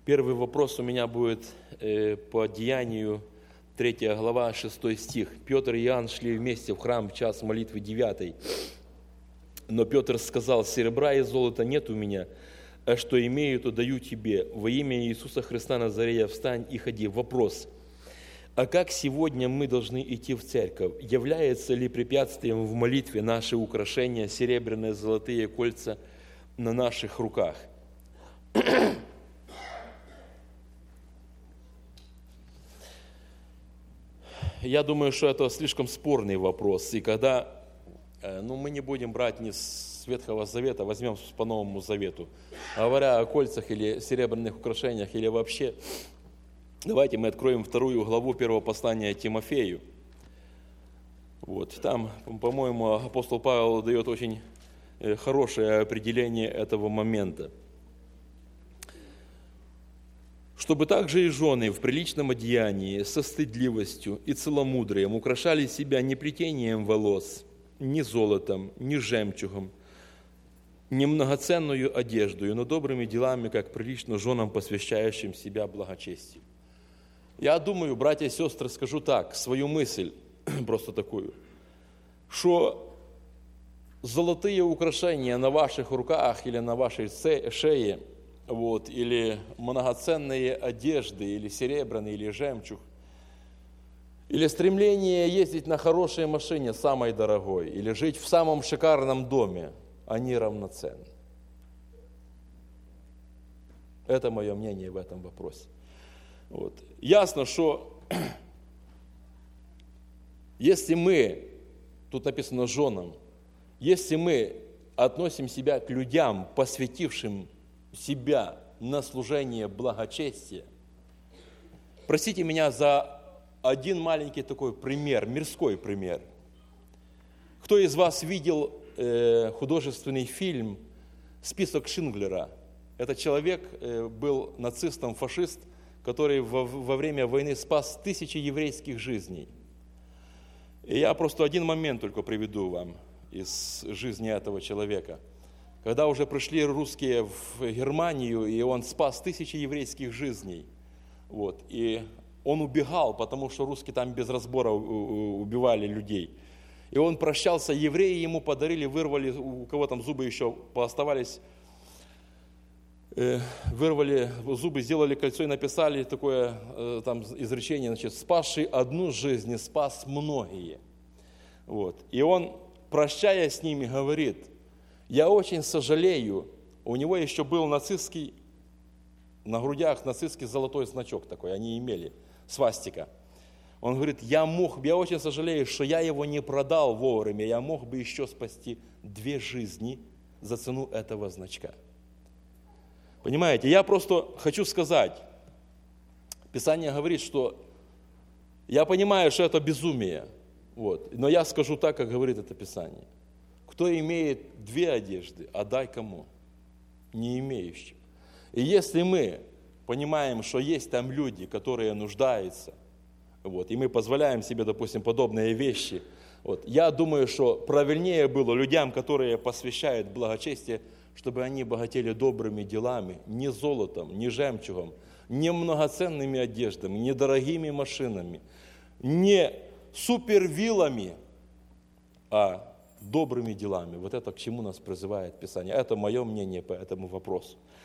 Первый вопрос у меня будет по Деянию, 3 глава, 6 стих. Петр и Иоанн шли вместе в храм в час молитвы 9. Но Петр сказал: серебра и золота нет у меня, а что имею, то даю тебе. Во имя Иисуса Христа Назарея встань и ходи. Вопрос: а как сегодня мы должны идти в церковь? Является ли препятствием в молитве наши украшения, серебряные, золотые кольца на наших руках? Я думаю, что это слишком спорный вопрос. И когда мы не будем брать ни с Ветхого Завета, возьмем по Новому Завету. Говоря о кольцах или серебряных украшениях, или вообще, давайте мы откроем 2 главу 1 послания Тимофею. Там, по-моему, апостол Павел дает очень хорошее определение этого момента. Чтобы также и жены в приличном одеянии, со стыдливостью и целомудрием украшали себя не плетением волос, ни золотом, ни жемчугом, не многоценную одеждою, но добрыми делами, как прилично женам, посвящающим себя благочестию. Я думаю, братья и сестры, скажу так, свою мысль, просто такую, что золотые украшения на ваших руках или на вашей шее, или многоценные одежды, или серебряный, или жемчуг, или стремление ездить на хорошей машине, самой дорогой, или жить в самом шикарном доме, они равноценны. Это мое мнение в этом вопросе. Ясно, что если мы, тут написано женам, если мы относим себя к людям, посвятившим себя на служение благочестия, простите меня за один маленький такой пример, мирской пример. Кто из вас видел художественный фильм «Список Шиндлера»? Этот человек был нацистом, фашист, который во время войны спас тысячи еврейских жизней. И я просто один момент только приведу вам из жизни этого человека. Когда уже пришли русские в Германию, и он спас тысячи еврейских жизней, и он убегал, потому что русские там без разбора убивали людей. И он прощался, евреи ему подарили, вырвали, у кого там зубы еще пооставались, вырвали зубы, сделали кольцо и написали такое там изречение, спасший одну жизнь, спас многие. И он, прощаясь с ними, говорит: я очень сожалею, у него еще был нацистский, на грудях нацистский золотой значок такой, они имели, свастика. Он говорит: я очень сожалею, что я его не продал вовремя, я мог бы еще спасти 2 жизни за цену этого значка. Понимаете, я просто хочу сказать, Писание говорит, что я понимаю, что это безумие, но я скажу так, как говорит это Писание. Кто имеет 2 одежды, отдай кому? Не имеющим. И если мы понимаем, что есть там люди, которые нуждаются, и мы позволяем себе, допустим, подобные вещи, я думаю, что правильнее было людям, которые посвящают благочестие, чтобы они богатели добрыми делами, не золотом, не жемчугом, не многоценными одеждами, не дорогими машинами, не супервиллами, а добрыми делами. Это к чему нас призывает Писание. Это мое мнение по этому вопросу.